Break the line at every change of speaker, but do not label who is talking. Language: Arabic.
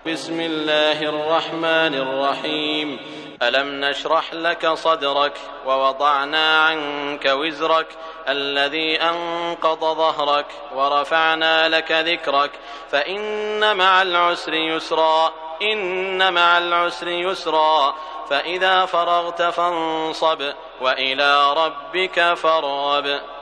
بسم الله الرحمن الرحيم. ألم نشرح لك صدرك ووضعنا عنك وزرك الذي أنقض ظهرك ورفعنا لك ذكرك فإن مع العسر يسرا إن مع العسر يسرا فإذا فرغت فانصب وإلى ربك فارغب.